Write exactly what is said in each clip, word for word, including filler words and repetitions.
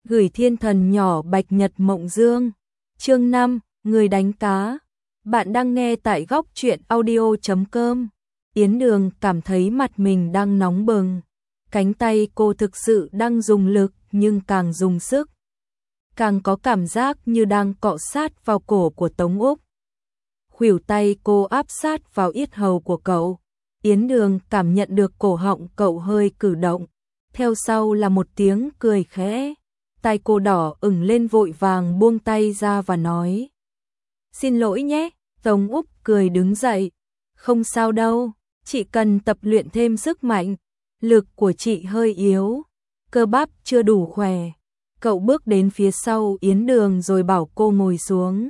Gửi thiên thần nhỏ Bạch Nhật Mộng Dương. Chương năm, người đánh cá. Bạn đang nghe tại góc truyện audio chấm com. Yến Đường cảm thấy mặt mình đang nóng bừng. Cánh tay cô thực sự đang dùng lực nhưng càng dùng sức, càng có cảm giác như đang cọ sát vào cổ của Tống Úc. Khuỷu tay cô áp sát vào yết hầu của cậu. Yến Đường cảm nhận được cổ họng cậu hơi cử động. Theo sau là một tiếng cười khẽ. Tai cô đỏ ửng lên, vội vàng buông tay ra và nói: "Xin lỗi nhé." Tống Úc cười đứng dậy. "Không sao đâu, chị cần tập luyện thêm sức mạnh. Lực của chị hơi yếu, cơ bắp chưa đủ khỏe." Cậu bước đến phía sau Yến Đường rồi bảo cô ngồi xuống.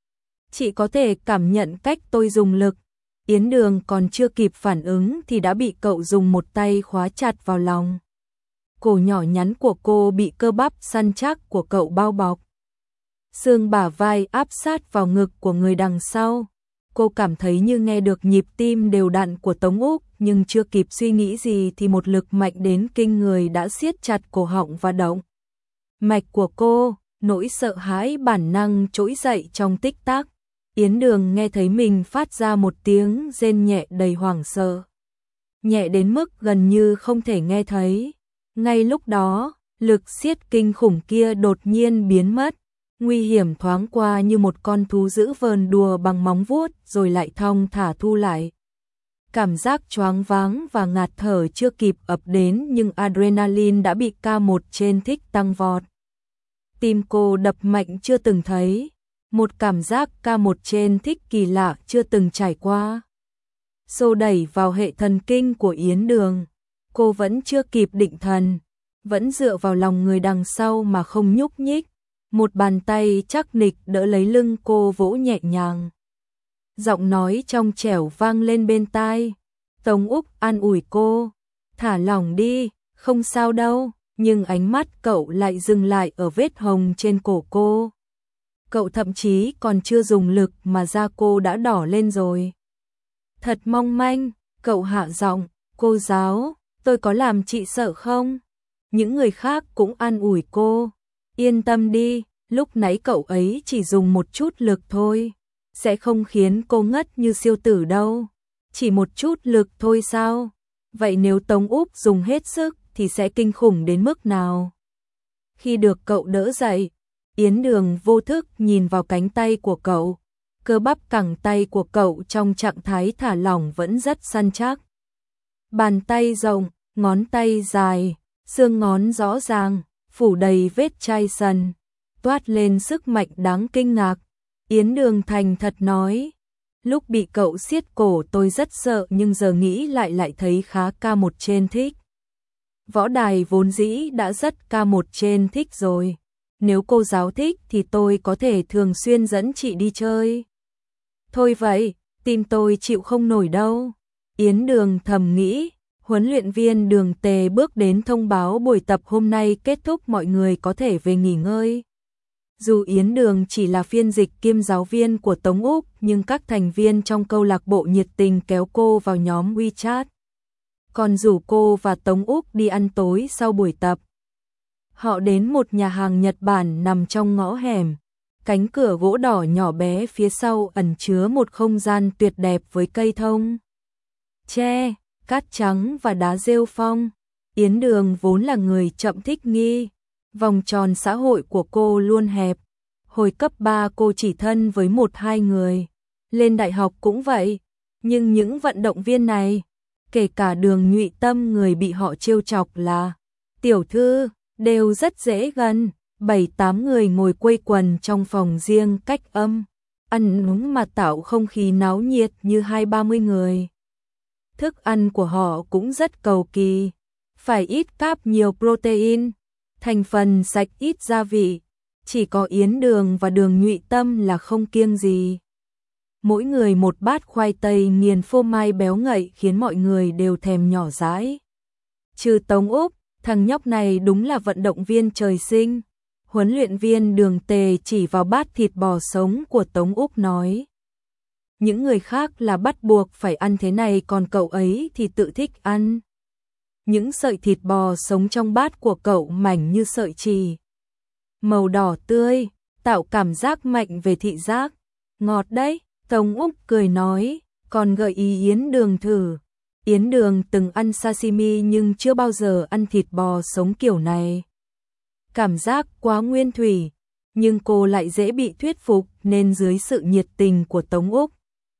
"Chị có thể cảm nhận cách tôi dùng lực." Yến Đường còn chưa kịp phản ứng thì đã bị cậu dùng một tay khóa chặt vào lòng. Cổ nhỏ nhắn của cô bị cơ bắp săn chắc của cậu bao bọc. Xương bả vai áp sát vào ngực của người đằng sau. Cô cảm thấy như nghe được nhịp tim đều đặn của Tống Úc, nhưng chưa kịp suy nghĩ gì thì một lực mạnh đến kinh người đã siết chặt cổ họng và động mạch của cô. Nỗi sợ hãi bản năng trỗi dậy trong tích tắc. Yến Đường nghe thấy mình phát ra một tiếng rên nhẹ đầy hoảng sợ, nhẹ đến mức gần như không thể nghe thấy. Ngay lúc đó, lực siết kinh khủng kia đột nhiên biến mất. Nguy hiểm thoáng qua như một con thú dữ vờn đùa bằng móng vuốt rồi lại thong thả thu lại. Cảm giác choáng váng và ngạt thở chưa kịp ập đến nhưng adrenaline đã bị ca một trên thích tăng vọt. Tim cô đập mạnh chưa từng thấy, một cảm giác ca một trên thích kỳ lạ chưa từng trải qua. Xô đẩy vào hệ thần kinh của Yến Đường. Cô vẫn chưa kịp định thần, vẫn dựa vào lòng người đằng sau mà không nhúc nhích. Một bàn tay chắc nịch đỡ lấy lưng cô, vỗ nhẹ nhàng. Giọng nói trong trẻo vang lên bên tai. Tống Úc an ủi cô: "Thả lỏng đi, không sao đâu." Nhưng ánh mắt cậu lại dừng lại ở vết hồng trên cổ cô. Cậu thậm chí còn chưa dùng lực mà da cô đã đỏ lên rồi. "Thật mong manh." Cậu hạ giọng: "Cô giáo, tôi có làm chị sợ không?" Những người khác cũng an ủi cô: "Yên tâm đi, lúc nãy cậu ấy chỉ dùng một chút lực thôi, sẽ không khiến cô ngất như siêu tử đâu." "Chỉ một chút lực thôi sao? Vậy nếu Tống Úc dùng hết sức thì sẽ kinh khủng đến mức nào?" Khi được cậu đỡ dậy, Yến Đường vô thức nhìn vào cánh tay của cậu. Cơ bắp cẳng tay của cậu trong trạng thái thả lỏng vẫn rất săn chắc. Bàn tay rộng, ngón tay dài, xương ngón rõ ràng, phủ đầy vết chai sần, toát lên sức mạnh đáng kinh ngạc. Yến Đường thành thật nói: "Lúc bị cậu siết cổ tôi rất sợ, nhưng giờ nghĩ lại lại thấy khá ca một trên thích. Võ đài vốn dĩ đã rất ca một trên thích rồi. Nếu cô giáo thích thì tôi có thể thường xuyên dẫn chị đi chơi." "Thôi vậy, tim tôi chịu không nổi đâu." Yến Đường thầm nghĩ. Huấn luyện viên Đường Tề bước đến thông báo buổi tập hôm nay kết thúc, mọi người có thể về nghỉ ngơi. Dù Yến Đường chỉ là phiên dịch kiêm giáo viên của Tống Úc, nhưng các thành viên trong câu lạc bộ nhiệt tình kéo cô vào nhóm WeChat. Còn rủ cô và Tống Úc đi ăn tối sau buổi tập. Họ đến một nhà hàng Nhật Bản nằm trong ngõ hẻm. Cánh cửa gỗ đỏ nhỏ bé phía sau ẩn chứa một không gian tuyệt đẹp với cây thông, tre, cát trắng và đá rêu phong. Yến Đường vốn là người chậm thích nghi. Vòng tròn xã hội của cô luôn hẹp. Hồi cấp ba cô chỉ thân với một hai người. Lên đại học cũng vậy. Nhưng những vận động viên này, kể cả Đường Nhụy Tâm, người bị họ trêu chọc là tiểu thư, đều rất dễ gần. Bảy tám người ngồi quây quần trong phòng riêng cách âm, ăn uống mà tạo không khí náo nhiệt như hai ba mươi người. Thức ăn của họ cũng rất cầu kỳ, phải ít cáp nhiều protein, thành phần sạch ít gia vị. Chỉ có Yến Đường và Đường Nhụy Tâm là không kiêng gì. Mỗi người một bát khoai tây nghiền phô mai béo ngậy khiến mọi người đều thèm nhỏ dãi. Trừ Tống Úc, thằng nhóc này đúng là vận động viên trời sinh. Huấn luyện viên Đường Tề chỉ vào bát thịt bò sống của Tống Úc nói: "Những người khác là bắt buộc phải ăn thế này, còn cậu ấy thì tự thích ăn." Những sợi thịt bò sống trong bát của cậu mảnh như sợi chì. màu đỏ tươi, tạo cảm giác mạnh về thị giác. Ngọt đấy, Tống Úc cười nói, còn gợi ý Yến Đường thử. Yến Đường từng ăn sashimi nhưng chưa bao giờ ăn thịt bò sống kiểu này. Cảm giác quá nguyên thủy, nhưng cô lại dễ bị thuyết phục nên dưới sự nhiệt tình của Tống Úc,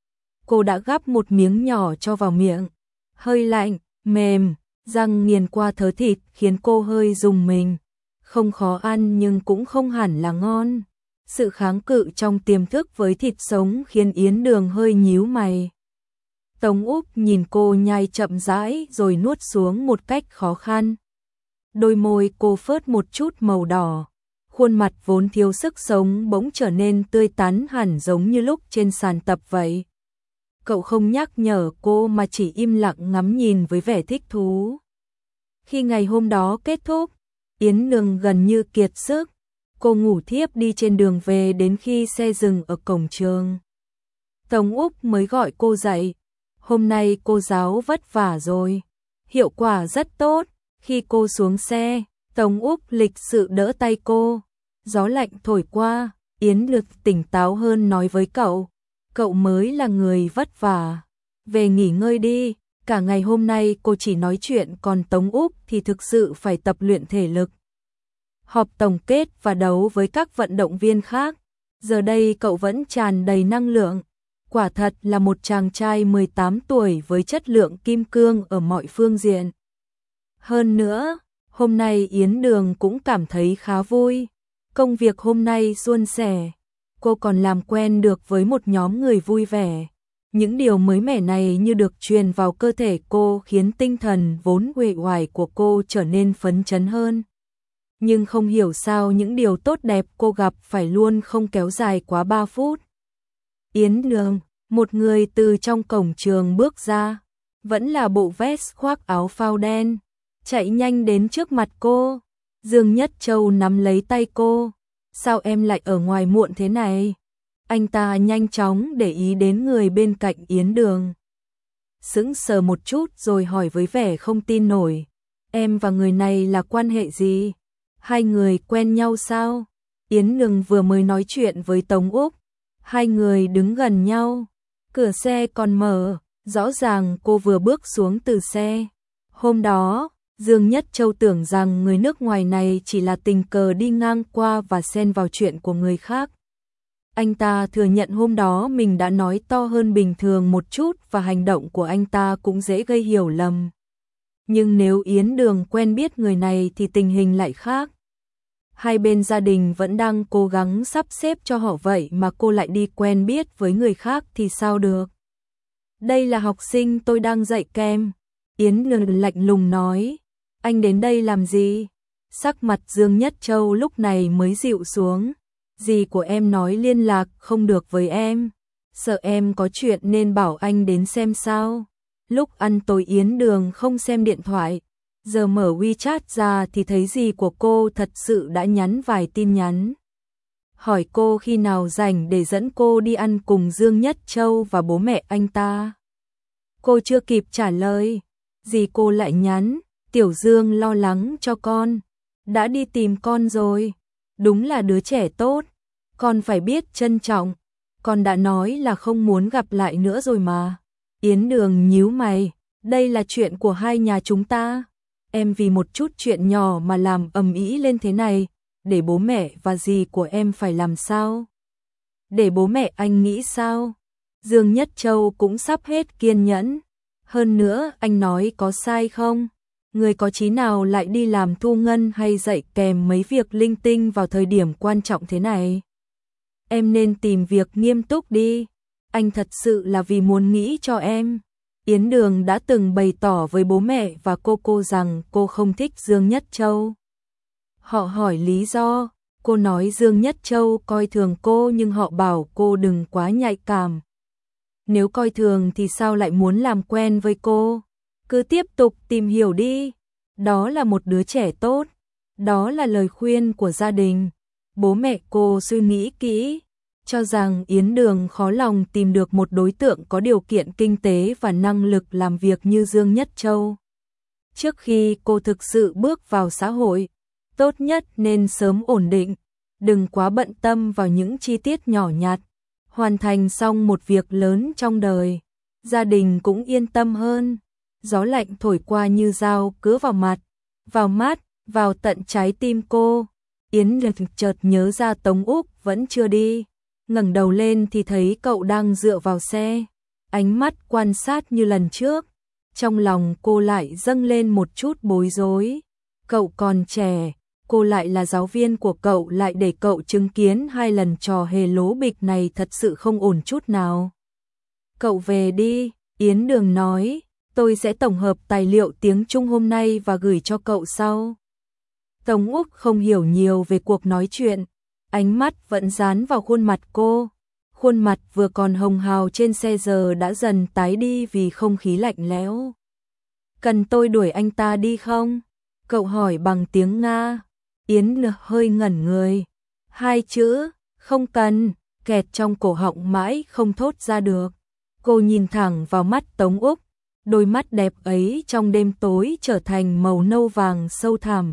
cô đã gắp một miếng nhỏ cho vào miệng. Hơi lạnh, mềm, răng nghiền qua thớ thịt khiến cô hơi rùng mình. Không khó ăn nhưng cũng không hẳn là ngon. Sự kháng cự trong tiềm thức với thịt sống khiến Yến Đường hơi nhíu mày. Tống Úc nhìn cô nhai chậm rãi rồi nuốt xuống một cách khó khăn. Đôi môi cô phớt một chút màu đỏ. Khuôn mặt vốn thiếu sức sống bỗng trở nên tươi tắn hẳn giống như lúc trên sàn tập vậy. Cậu không nhắc nhở cô mà chỉ im lặng ngắm nhìn với vẻ thích thú. Khi ngày hôm đó kết thúc, Yến Đường gần như kiệt sức. Cô ngủ thiếp đi trên đường về đến khi xe dừng ở cổng trường. Tống Úc mới gọi cô dậy. Hôm nay cô giáo vất vả rồi. Hiệu quả rất tốt. Khi cô xuống xe, Tống Úc lịch sự đỡ tay cô. Gió lạnh thổi qua, Yến Lực tỉnh táo hơn nói với cậu. Cậu mới là người vất vả. Về nghỉ ngơi đi. Cả ngày hôm nay cô chỉ nói chuyện, còn Tống Úc thì thực sự phải tập luyện thể lực. Họp tổng kết và đấu với các vận động viên khác. Giờ đây cậu vẫn tràn đầy năng lượng. Quả thật là một chàng trai mười tám tuổi với chất lượng kim cương ở mọi phương diện. Hơn nữa, hôm nay Yến Đường cũng cảm thấy khá vui. Công việc hôm nay suôn sẻ. Cô còn làm quen được với một nhóm người vui vẻ. Những điều mới mẻ này như được truyền vào cơ thể cô khiến tinh thần vốn uể oải của cô trở nên phấn chấn hơn. Nhưng không hiểu sao những điều tốt đẹp cô gặp phải luôn không kéo dài quá ba phút. Yến Đường, một người từ trong cổng trường bước ra, vẫn là bộ vest khoác áo phao đen, chạy nhanh đến trước mặt cô. Dương Nhất Châu nắm lấy tay cô. Sao em lại ở ngoài muộn thế này? Anh ta nhanh chóng để ý đến người bên cạnh Yến Đường. Sững sờ một chút rồi hỏi với vẻ không tin nổi. Em và người này là quan hệ gì? Hai người quen nhau sao? Yến Đường vừa mới nói chuyện với Tống Úc. Hai người đứng gần nhau. Cửa xe còn mở. Rõ ràng cô vừa bước xuống từ xe. Hôm đó, Dương Nhất Châu tưởng rằng người nước ngoài này chỉ là tình cờ đi ngang qua và xen vào chuyện của người khác. Anh ta thừa nhận hôm đó mình đã nói to hơn bình thường một chút và hành động của anh ta cũng dễ gây hiểu lầm. Nhưng nếu Yến Đường quen biết người này thì tình hình lại khác. Hai bên gia đình vẫn đang cố gắng sắp xếp cho họ, vậy mà cô lại đi quen biết với người khác thì sao được. Đây là học sinh tôi đang dạy kèm. Yến Đường lạnh lùng nói. Anh đến đây làm gì? Sắc mặt Dương Nhất Châu lúc này mới dịu xuống. Dì của em nói liên lạc không được với em. Sợ em có chuyện nên bảo anh đến xem sao. Lúc ăn tối Yến Đường không xem điện thoại. Giờ mở WeChat ra thì thấy dì của cô thật sự đã nhắn vài tin nhắn. Hỏi cô khi nào rảnh để dẫn cô đi ăn cùng Dương Nhất Châu và bố mẹ anh ta. Cô chưa kịp trả lời. Dì cô lại nhắn. Tiểu Dương lo lắng cho con. Đã đi tìm con rồi. Đúng là đứa trẻ tốt. Con phải biết trân trọng. Con đã nói là không muốn gặp lại nữa rồi mà. Yến Đường nhíu mày. Đây là chuyện của hai nhà chúng ta. Em vì một chút chuyện nhỏ mà làm ầm ĩ lên thế này. Để bố mẹ và dì của em phải làm sao? Để bố mẹ anh nghĩ sao? Dương Nhất Châu cũng sắp hết kiên nhẫn. Hơn nữa anh nói có sai không? Người có chí nào lại đi làm thu ngân hay dạy kèm mấy việc linh tinh vào thời điểm quan trọng thế này? Em nên tìm việc nghiêm túc đi. Anh thật sự là vì muốn nghĩ cho em. Yến Đường đã từng bày tỏ với bố mẹ và cô cô rằng cô không thích Dương Nhất Châu. Họ hỏi lý do. Cô nói Dương Nhất Châu coi thường cô nhưng họ bảo cô đừng quá nhạy cảm. Nếu coi thường thì sao lại muốn làm quen với cô? Cứ tiếp tục tìm hiểu đi. Đó là một đứa trẻ tốt. Đó là lời khuyên của gia đình. Bố mẹ cô suy nghĩ kỹ, cho rằng Yến Đường khó lòng tìm được một đối tượng có điều kiện kinh tế và năng lực làm việc như Dương Nhất Châu. Trước khi cô thực sự bước vào xã hội, tốt nhất nên sớm ổn định, đừng quá bận tâm vào những chi tiết nhỏ nhặt. Hoàn thành xong một việc lớn trong đời, gia đình cũng yên tâm hơn. Gió lạnh thổi qua như dao cứa vào mặt, vào mắt, vào tận trái tim cô. Yến Lực chợt nhớ ra Tống Úc vẫn chưa đi, ngẩng đầu lên thì thấy cậu đang dựa vào xe, ánh mắt quan sát như lần trước. Trong lòng cô lại dâng lên một chút bối rối. Cậu còn trẻ, cô lại là giáo viên của cậu, lại để cậu chứng kiến hai lần trò hề lố bịch này, thật sự không ổn chút nào. Cậu về đi, Yến Đường nói, tôi sẽ tổng hợp tài liệu tiếng Trung hôm nay và gửi cho cậu sau. Tống Úc không hiểu nhiều về cuộc nói chuyện, ánh mắt vẫn dán vào khuôn mặt cô. Khuôn mặt vừa còn hồng hào trên xe giờ đã dần tái đi vì không khí lạnh lẽo. Cần tôi đuổi anh ta đi không? Cậu hỏi bằng tiếng Nga. Yến Lực hơi ngẩn người. Hai chữ, không cần, kẹt trong cổ họng mãi không thốt ra được. Cô nhìn thẳng vào mắt Tống Úc, đôi mắt đẹp ấy trong đêm tối trở thành màu nâu vàng sâu thẳm.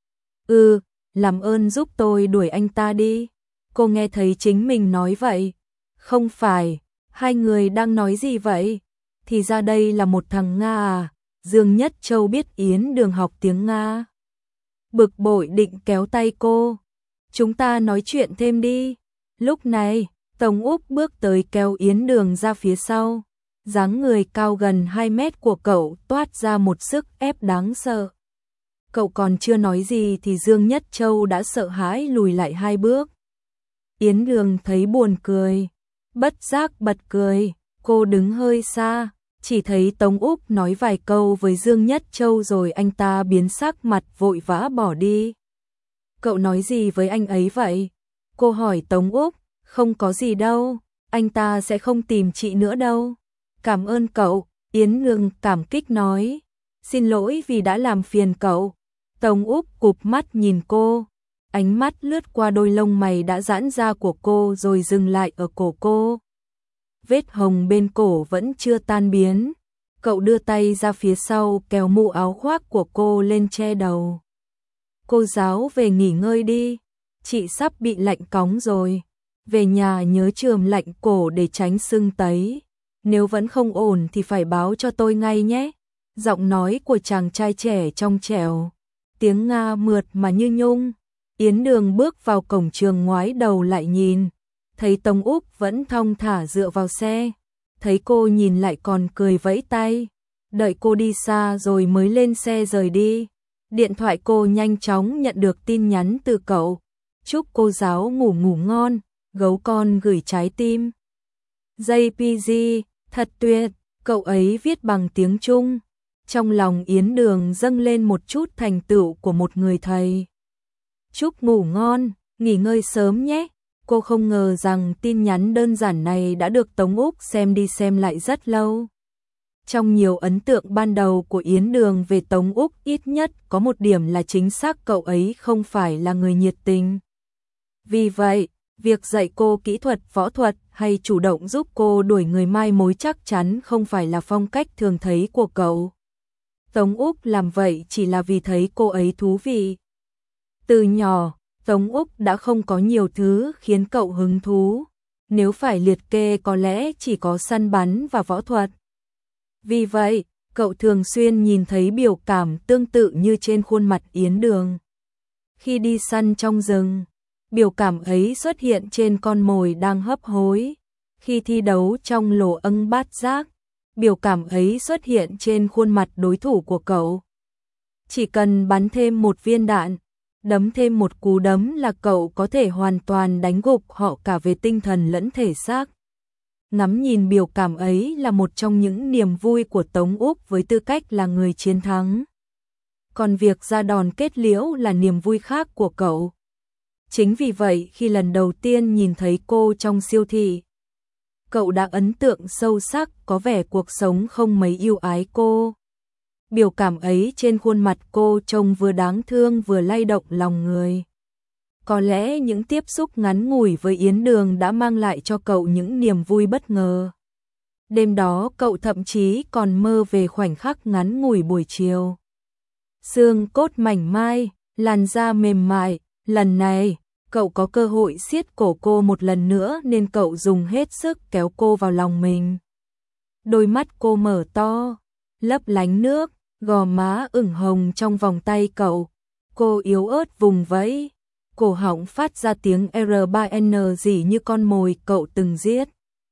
Ừ, làm ơn giúp tôi đuổi anh ta đi. Cô nghe thấy chính mình nói vậy. Không phải, hai người đang nói gì vậy? Thì ra đây là một thằng Nga à? Dương Nhất Châu biết Yến Đường học tiếng Nga. Bực bội định kéo tay cô. Chúng ta nói chuyện thêm đi. Lúc này, Tống Úc bước tới kéo Yến Đường ra phía sau. Dáng người cao gần hai mét của cậu toát ra một sức ép đáng sợ. Cậu còn chưa nói gì thì Dương Nhất Châu đã sợ hãi lùi lại hai bước. Yến Đường thấy buồn cười, bất giác bật cười. Cô đứng hơi xa, chỉ thấy Tống Úc nói vài câu với Dương Nhất Châu rồi anh ta biến sắc mặt vội vã bỏ đi. Cậu nói gì với anh ấy vậy? Cô hỏi Tống Úc. Không có gì đâu, anh ta sẽ không tìm chị nữa đâu. Cảm ơn cậu, Yến Đường cảm kích nói. Xin lỗi vì đã làm phiền cậu. Tống Úc cụp mắt nhìn cô, ánh mắt lướt qua đôi lông mày đã giãn ra của cô rồi dừng lại ở cổ cô. Vết hồng bên cổ vẫn chưa tan biến. Cậu đưa tay ra phía sau kéo mũ áo khoác của cô lên che đầu. Cô giáo về nghỉ ngơi đi, chị sắp bị lạnh cóng rồi. Về nhà nhớ chườm lạnh cổ để tránh sưng tấy. Nếu vẫn không ổn thì phải báo cho tôi ngay nhé. Giọng nói của chàng trai trẻ trong trẻo, tiếng Nga mượt mà như nhung. Yến Đường bước vào cổng trường ngoái đầu lại nhìn, thấy Tống Úc vẫn thong thả dựa vào xe. Thấy cô nhìn lại còn cười vẫy tay, đợi cô đi xa rồi mới lên xe rời đi. Điện thoại cô nhanh chóng nhận được tin nhắn từ cậu. Chúc cô giáo ngủ ngủ ngon, gấu con gửi trái tim. gi pê giê, thật tuyệt, cậu ấy viết bằng tiếng Trung. Trong lòng Yến Đường dâng lên một chút thành tựu của một người thầy. Chúc ngủ ngon, nghỉ ngơi sớm nhé. Cô không ngờ rằng tin nhắn đơn giản này đã được Tống Úc xem đi xem lại rất lâu. Trong nhiều ấn tượng ban đầu của Yến Đường về Tống Úc, ít nhất có một điểm là chính xác, cậu ấy không phải là người nhiệt tình. Vì vậy, việc dạy cô kỹ thuật võ thuật hay chủ động giúp cô đuổi người mai mối chắc chắn không phải là phong cách thường thấy của cậu. Tống Úc làm vậy chỉ là vì thấy cô ấy thú vị. Từ nhỏ, Tống Úc đã không có nhiều thứ khiến cậu hứng thú. Nếu phải liệt kê có lẽ chỉ có săn bắn và võ thuật. Vì vậy, cậu thường xuyên nhìn thấy biểu cảm tương tự như trên khuôn mặt Yến Đường. Khi đi săn trong rừng, biểu cảm ấy xuất hiện trên con mồi đang hấp hối. Khi thi đấu trong lỗ âng bát giác, biểu cảm ấy xuất hiện trên khuôn mặt đối thủ của cậu. Chỉ cần bắn thêm một viên đạn, đấm thêm một cú đấm là cậu có thể hoàn toàn đánh gục họ cả về tinh thần lẫn thể xác. Ngắm nhìn biểu cảm ấy là một trong những niềm vui của Tống Úc với tư cách là người chiến thắng. Còn việc ra đòn kết liễu là niềm vui khác của cậu. Chính vì vậy khi lần đầu tiên nhìn thấy cô trong siêu thị, cậu đã ấn tượng sâu sắc, có vẻ cuộc sống không mấy yêu ái cô. Biểu cảm ấy trên khuôn mặt cô trông vừa đáng thương vừa lay động lòng người. Có lẽ những tiếp xúc ngắn ngủi với Yến Đường đã mang lại cho cậu những niềm vui bất ngờ. Đêm đó cậu thậm chí còn mơ về khoảnh khắc ngắn ngủi buổi chiều. Xương cốt mảnh mai, làn da mềm mại, lần này, Cậu có cơ hội siết cổ cô một lần nữa nên cậu dùng hết sức kéo cô vào lòng mình. Đôi mắt cô mở to, lấp lánh nước, gò má ửng hồng trong vòng tay cậu. Cô yếu ớt vùng vẫy, cổ họng phát ra tiếng R ba N gì như con mồi cậu từng giết.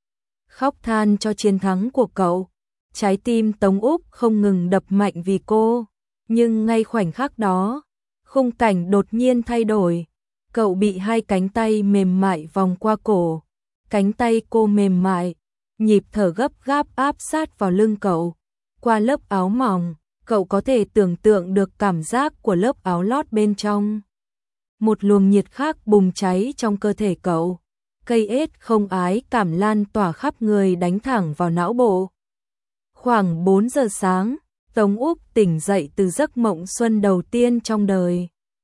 Khóc than cho chiến thắng của cậu. Trái tim Tống Úc không ngừng đập mạnh vì cô, nhưng ngay khoảnh khắc đó, khung cảnh đột nhiên thay đổi. Cậu bị hai cánh tay mềm mại vòng qua cổ, cánh tay cô mềm mại, nhịp thở gấp gáp áp sát vào lưng cậu. Qua lớp áo mỏng, cậu có thể tưởng tượng được cảm giác của lớp áo lót bên trong. Một luồng nhiệt khác bùng cháy trong cơ thể cậu. Cây ết không ái cảm lan tỏa khắp người đánh thẳng vào não bộ. Khoảng bốn giờ sáng, Tống Úc tỉnh dậy từ giấc mộng xuân đầu tiên trong đời.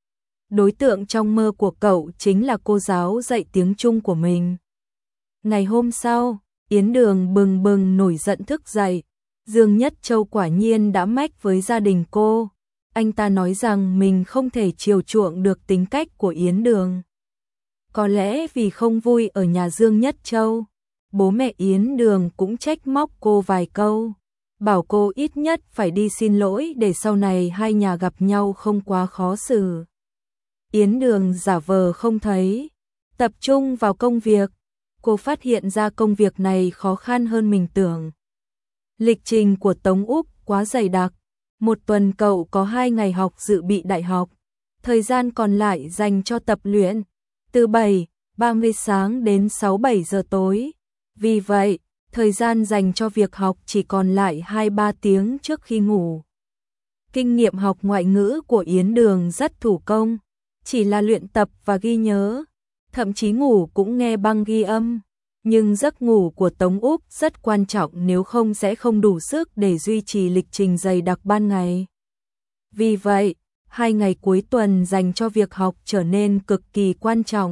Đối tượng trong mơ của cậu chính là cô giáo dạy tiếng Trung của mình. Ngày hôm sau, Yến Đường bừng bừng nổi giận thức dậy. Dương Nhất Châu quả nhiên đã mách với gia đình cô. Anh ta nói rằng mình không thể chiều chuộng được tính cách của Yến Đường. Có lẽ vì không vui ở nhà Dương Nhất Châu, bố mẹ Yến Đường cũng trách móc cô vài câu, bảo cô ít nhất phải đi xin lỗi để sau này hai nhà gặp nhau không quá khó xử. Yến Đường giả vờ không thấy, tập trung vào công việc. Cô phát hiện ra công việc này khó khăn hơn mình tưởng. Lịch trình của Tống Úc quá dày đặc. Một tuần cậu có hai ngày học dự bị đại học. Thời gian còn lại dành cho tập luyện. Từ bảy ba mươi sáng đến sáu bảy giờ tối. Vì vậy, thời gian dành cho việc học chỉ còn lại hai ba tiếng trước khi ngủ. Kinh nghiệm học ngoại ngữ của Yến Đường rất thủ công. Chỉ là luyện tập và ghi nhớ. Thậm chí ngủ cũng nghe băng ghi âm. Nhưng giấc ngủ của Tống Úc rất quan trọng, nếu không sẽ không đủ sức để duy trì lịch trình dày đặc ban ngày. Vì vậy, hai ngày cuối tuần dành cho việc học trở nên cực kỳ quan trọng.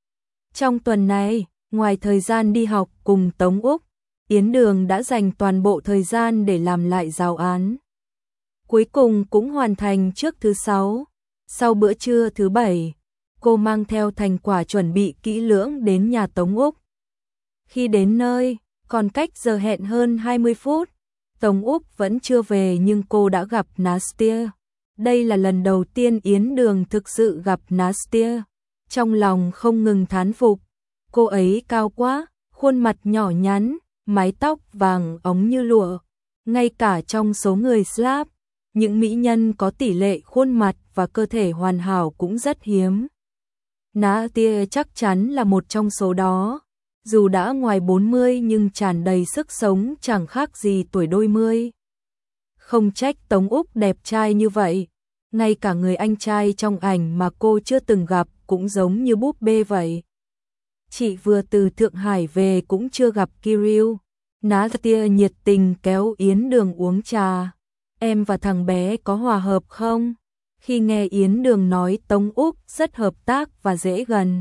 Trong tuần này, ngoài thời gian đi học cùng Tống Úc, Yến Đường đã dành toàn bộ thời gian để làm lại giáo án. Cuối cùng cũng hoàn thành trước thứ sáu. Sau bữa trưa thứ bảy, cô mang theo thành quả chuẩn bị kỹ lưỡng đến nhà Tống Úc. Khi đến nơi, còn cách giờ hẹn hơn hai mươi phút, Tống Úc vẫn chưa về nhưng cô đã gặp Nastia. Đây là lần đầu tiên Yến Đường thực sự gặp Nastia. Trong lòng không ngừng thán phục, cô ấy cao quá, khuôn mặt nhỏ nhắn, mái tóc vàng óng như lụa. Ngay cả trong số người Slav, những mỹ nhân có tỷ lệ khuôn mặt và cơ thể hoàn hảo cũng rất hiếm. Nastia chắc chắn là một trong số đó. Dù đã ngoài bốn mươi nhưng tràn đầy sức sống, chẳng khác gì tuổi đôi mươi. Không trách Tống Úc đẹp trai như vậy. Ngay cả người anh trai trong ảnh mà cô chưa từng gặp cũng giống như búp bê vậy. Chị vừa từ Thượng Hải về cũng chưa gặp Kirill. Nastia nhiệt tình kéo Yến Đường uống trà. Em và thằng bé có hòa hợp không? Khi nghe Yến Đường nói Tống Úc rất hợp tác và dễ gần,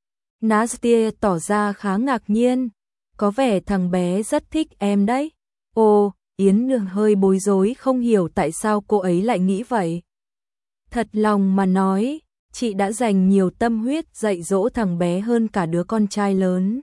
Nastia tỏ ra khá ngạc nhiên. Có vẻ thằng bé rất thích em đấy. Ồ, Yến Đường hơi bối rối không hiểu tại sao cô ấy lại nghĩ vậy. Thật lòng mà nói, chị đã dành nhiều tâm huyết dạy dỗ thằng bé hơn cả đứa con trai lớn.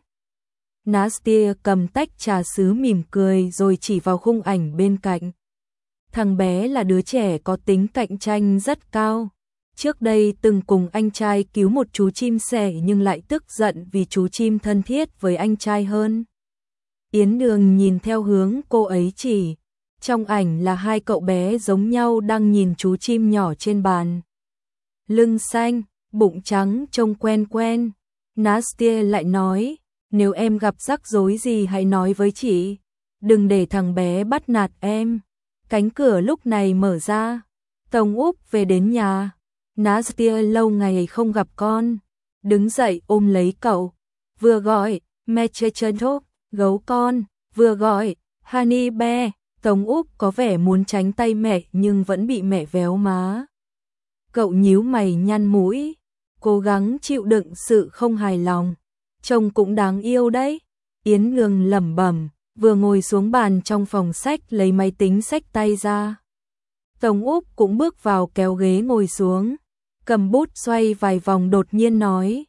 Nastia cầm tách trà sứ mỉm cười rồi chỉ vào khung ảnh bên cạnh. Thằng bé là đứa trẻ có tính cạnh tranh rất cao. Trước đây từng cùng anh trai cứu một chú chim sẻ nhưng lại tức giận vì chú chim thân thiết với anh trai hơn. Yến Đường nhìn theo hướng cô ấy chỉ. Trong ảnh là hai cậu bé giống nhau đang nhìn chú chim nhỏ trên bàn. Lưng xanh, bụng trắng trông quen quen. Nastia lại nói, nếu em gặp rắc rối gì hãy nói với chị. Đừng để thằng bé bắt nạt em. Cánh cửa lúc này mở ra. Tống Úc về đến nhà. Nastia lâu ngày không gặp con. Đứng dậy ôm lấy cậu. Vừa gọi, Mechechentok, gấu con. Vừa gọi, Honey Bear. Tống Úc có vẻ muốn tránh tay mẹ nhưng vẫn bị mẹ véo má. Cậu nhíu mày nhăn mũi, cố gắng chịu đựng sự không hài lòng. Trông cũng đáng yêu đấy. Yến Đường lẩm bẩm, vừa ngồi xuống bàn trong phòng sách lấy máy tính xách tay ra. Tống Úc cũng bước vào kéo ghế ngồi xuống, cầm bút xoay vài vòng đột nhiên nói,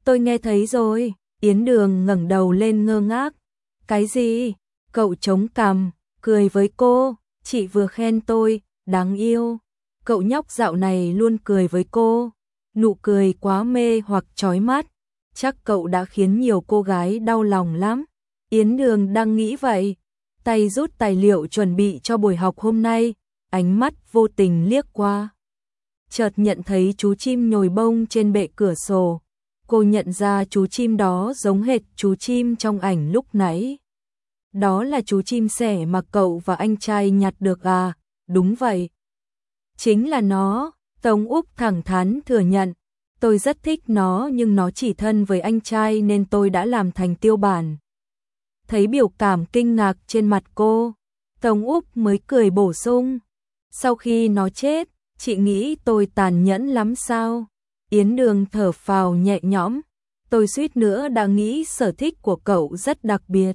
Tôi nghe thấy rồi. Yến Đường ngẩng đầu lên ngơ ngác. Cái gì? Cậu chống cằm, cười với cô. Chị vừa khen tôi, đáng yêu. Cậu nhóc dạo này luôn cười với cô. Nụ cười quá mê hoặc chói mắt. Chắc cậu đã khiến nhiều cô gái đau lòng lắm. Yến Đường đang nghĩ vậy. Tay rút tài liệu chuẩn bị cho buổi học hôm nay. Ánh mắt vô tình liếc qua. Chợt nhận thấy chú chim nhồi bông trên bệ cửa sổ. Cô nhận ra chú chim đó giống hệt chú chim trong ảnh lúc nãy. Đó là chú chim sẻ mà cậu và anh trai nhặt được à? Đúng vậy. Chính là nó, Tống Úc thẳng thắn thừa nhận. Tôi rất thích nó nhưng nó chỉ thân với anh trai nên tôi đã làm thành tiêu bản. Thấy biểu cảm kinh ngạc trên mặt cô, Tống Úc mới cười bổ sung. Sau khi nó chết, chị nghĩ tôi tàn nhẫn lắm sao? Yến Đường thở phào nhẹ nhõm. Tôi suýt nữa đã nghĩ sở thích của cậu rất đặc biệt.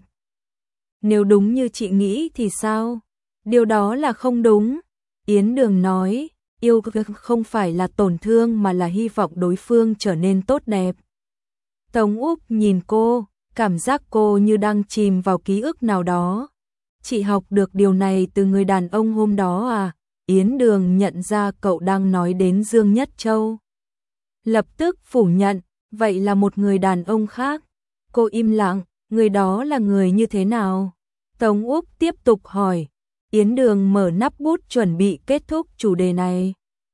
Nếu đúng như chị nghĩ thì sao? Điều đó là không đúng. Yến Đường nói, yêu không phải là tổn thương mà là hy vọng đối phương trở nên tốt đẹp. Tống Úc nhìn cô, cảm giác cô như đang chìm vào ký ức nào đó. Chị học được điều này từ người đàn ông hôm đó à? Yến Đường nhận ra cậu đang nói đến Dương Nhất Châu. Lập tức phủ nhận, vậy là một người đàn ông khác. Cô im lặng, người đó là người như thế nào? Tống Úc tiếp tục hỏi. Yến Đường mở nắp bút chuẩn bị kết thúc chủ đề này.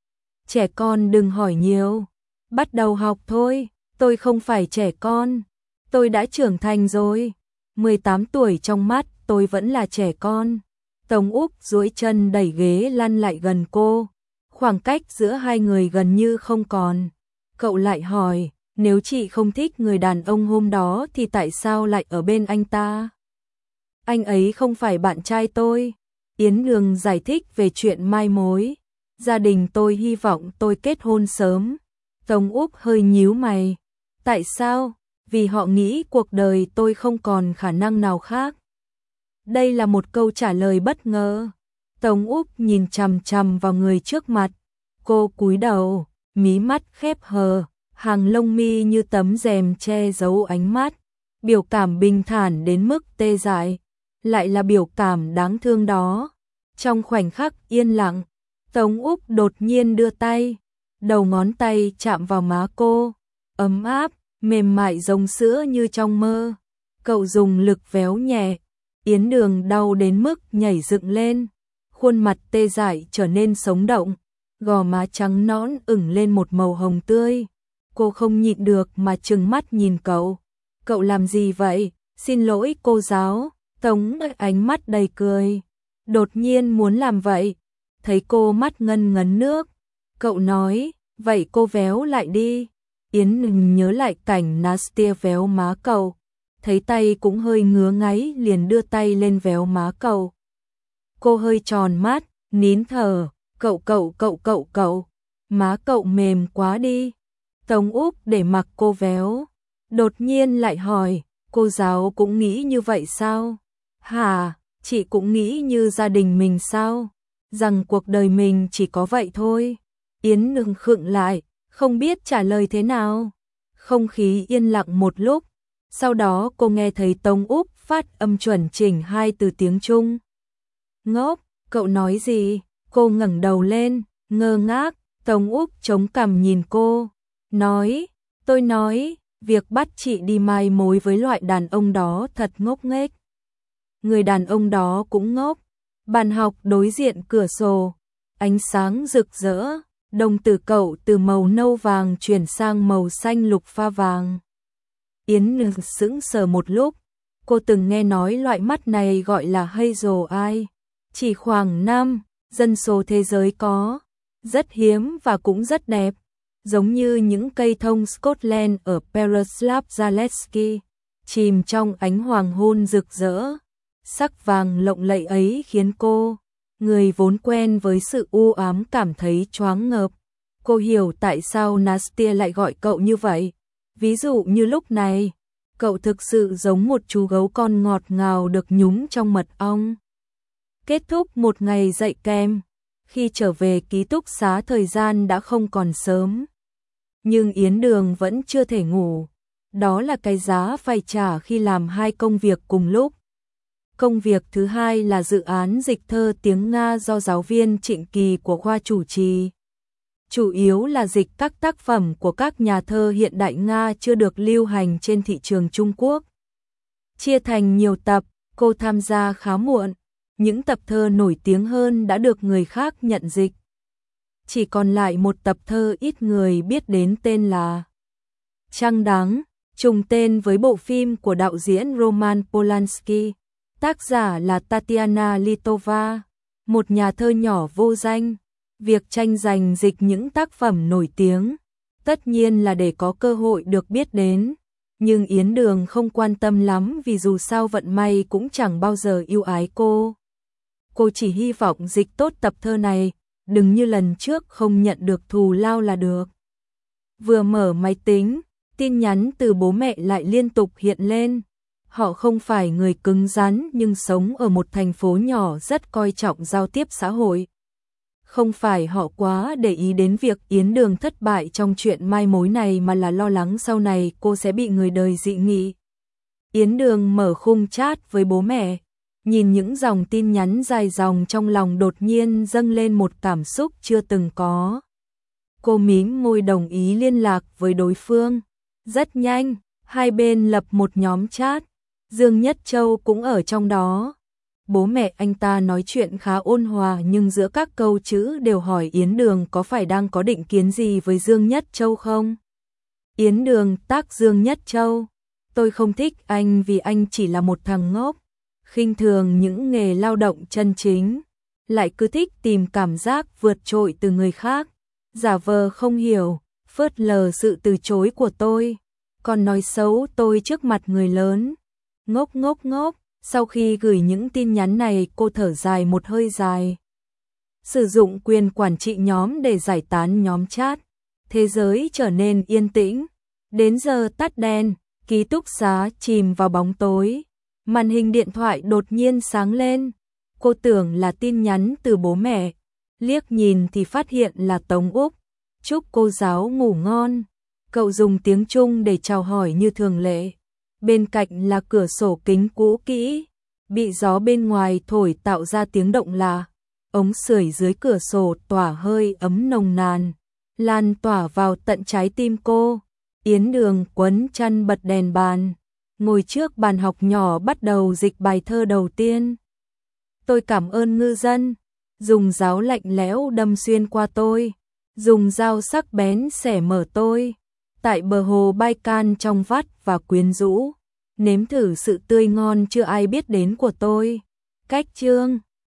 Trẻ con đừng hỏi nhiều. Bắt đầu học thôi, tôi không phải trẻ con. Tôi đã trưởng thành rồi. mười tám tuổi trong mắt tôi vẫn là trẻ con. Tống Úc duỗi chân đẩy ghế lăn lại gần cô. Khoảng cách giữa hai người gần như không còn. Cậu lại hỏi, nếu chị không thích người đàn ông hôm đó thì tại sao lại ở bên anh ta? Anh ấy không phải bạn trai tôi. Yến Đường giải thích về chuyện mai mối. Gia đình tôi hy vọng tôi kết hôn sớm. Tống Úc hơi nhíu mày. Tại sao? Vì họ nghĩ cuộc đời tôi không còn khả năng nào khác. Đây là một câu trả lời bất ngờ. Tống Úc nhìn chằm chằm vào người trước mặt. Cô cúi đầu, mí mắt khép hờ, hàng lông mi như tấm rèm che giấu ánh mắt. Biểu cảm bình thản đến mức tê dại. Lại là biểu cảm đáng thương đó. Trong khoảnh khắc yên lặng, Tống Úc đột nhiên đưa tay. Đầu ngón tay chạm vào má cô. Ấm áp, mềm mại giống sữa như trong mơ. Cậu dùng lực véo nhẹ. Yến Đường đau đến mức nhảy dựng lên. Khuôn mặt tê dại trở nên sống động. Gò má trắng nõn ửng lên một màu hồng tươi. Cô không nhịn được mà trừng mắt nhìn cậu. Cậu làm gì vậy? Xin lỗi cô giáo. Tống ánh mắt đầy cười. Đột nhiên muốn làm vậy. Thấy cô mắt ngân ngấn nước. Cậu nói, vậy cô véo lại đi. Yến nhớ lại cảnh Nastia véo má cậu. Thấy tay cũng hơi ngứa ngáy liền đưa tay lên véo má cậu. Cô hơi tròn mắt, nín thở. Cậu cậu cậu cậu cậu. Má cậu mềm quá đi. Tống Úc để mặc cô véo. Đột nhiên lại hỏi, cô giáo cũng nghĩ như vậy sao? Hả, chị cũng nghĩ như gia đình mình sao? Rằng cuộc đời mình chỉ có vậy thôi. Yến Đường khựng lại, không biết trả lời thế nào. Không khí yên lặng một lúc. Sau đó cô nghe thấy Tống Úc phát âm chuẩn chỉnh hai từ tiếng Trung. Ngốc, cậu nói gì? Cô ngẩng đầu lên, ngơ ngác. Tống Úc chống cằm nhìn cô. Nói, tôi nói, việc bắt chị đi mai mối với loại đàn ông đó thật ngốc nghếch. Người đàn ông đó cũng ngốc. Bàn học đối diện cửa sổ. Ánh sáng rực rỡ. Đồng tử cậu từ màu nâu vàng chuyển sang màu xanh lục pha vàng. Yến Đường sững sờ một lúc. Cô từng nghe nói loại mắt này gọi là hazel eye. Chỉ khoảng năm dân số thế giới có. Rất hiếm và cũng rất đẹp. Giống như những cây thông Scotland ở Peroslav Zaleski. Chìm trong ánh hoàng hôn rực rỡ. Sắc vàng lộng lẫy ấy khiến cô, người vốn quen với sự u ám cảm thấy choáng ngợp. Cô hiểu tại sao Nastia lại gọi cậu như vậy. Ví dụ như lúc này, cậu thực sự giống một chú gấu con ngọt ngào được nhúng trong mật ong. Kết thúc một ngày dạy kèm, khi trở về ký túc xá thời gian đã không còn sớm. Nhưng Yến Đường vẫn chưa thể ngủ, Đó là cái giá phải trả khi làm hai công việc cùng lúc. Công việc thứ hai là dự án dịch thơ tiếng Nga do giáo viên Trịnh Kỳ của khoa chủ trì. Chủ yếu là dịch các tác phẩm của các nhà thơ hiện đại Nga chưa được lưu hành trên thị trường Trung Quốc. Chia thành nhiều tập, cô tham gia khá muộn. Những tập thơ nổi tiếng hơn đã được người khác nhận dịch. Chỉ còn lại một tập thơ ít người biết đến tên là Trăng Đắng, trùng tên với bộ phim của đạo diễn Roman Polanski. Tác giả là Tatiana Litova, một nhà thơ nhỏ vô danh. Việc tranh giành dịch những tác phẩm nổi tiếng, tất nhiên là để có cơ hội được biết đến. Nhưng Yến Đường không quan tâm lắm vì dù sao vận may cũng chẳng bao giờ yêu ái cô. Cô chỉ hy vọng dịch tốt tập thơ này, đừng như lần trước không nhận được thù lao là được. Vừa mở máy tính, tin nhắn từ bố mẹ lại liên tục hiện lên. Họ không phải người cứng rắn nhưng sống ở một thành phố nhỏ rất coi trọng giao tiếp xã hội. Không phải họ quá để ý đến việc Yến Đường thất bại trong chuyện mai mối này mà là lo lắng sau này cô sẽ bị người đời dị nghị. Yến Đường mở khung chat với bố mẹ, nhìn những dòng tin nhắn dài dòng trong lòng đột nhiên dâng lên một cảm xúc chưa từng có. Cô mím môi đồng ý liên lạc với đối phương. Rất nhanh, hai bên lập một nhóm chat, Dương Nhất Châu cũng ở trong đó. Bố mẹ anh ta nói chuyện khá ôn hòa nhưng giữa các câu chữ đều hỏi Yến Đường có phải đang có định kiến gì với Dương Nhất Châu không? Yến Đường tác Dương Nhất Châu, tôi không thích anh vì anh chỉ là một thằng ngốc, khinh thường những nghề lao động chân chính, lại cứ thích tìm cảm giác vượt trội từ người khác, giả vờ không hiểu, phớt lờ sự từ chối của tôi, còn nói xấu tôi trước mặt người lớn. Ngốc ngốc ngốc. Sau khi gửi những tin nhắn này cô thở dài một hơi dài. Sử dụng quyền quản trị nhóm để giải tán nhóm chat. Thế giới trở nên yên tĩnh. Đến giờ tắt đèn, ký túc xá chìm vào bóng tối. Màn hình điện thoại đột nhiên sáng lên. Cô tưởng là tin nhắn từ bố mẹ. Liếc nhìn thì phát hiện là Tống Úc. Chúc cô giáo ngủ ngon. Cậu dùng tiếng Trung để chào hỏi như thường lệ. Bên cạnh là cửa sổ kính cũ kỹ, bị gió bên ngoài thổi tạo ra tiếng động lạ. Ống sưởi dưới cửa sổ tỏa hơi ấm nồng nàn, lan tỏa vào tận trái tim cô. Yến Đường quấn chăn bật đèn bàn, ngồi trước bàn học nhỏ bắt đầu dịch bài thơ đầu tiên. Tôi cảm ơn ngư dân, dùng giáo lạnh lẽo đâm xuyên qua tôi, dùng dao sắc bén xẻ mở tôi. Tại bờ hồ Baikal trong vắt và quyến rũ, nếm thử sự tươi ngon chưa ai biết đến của tôi. Cách chương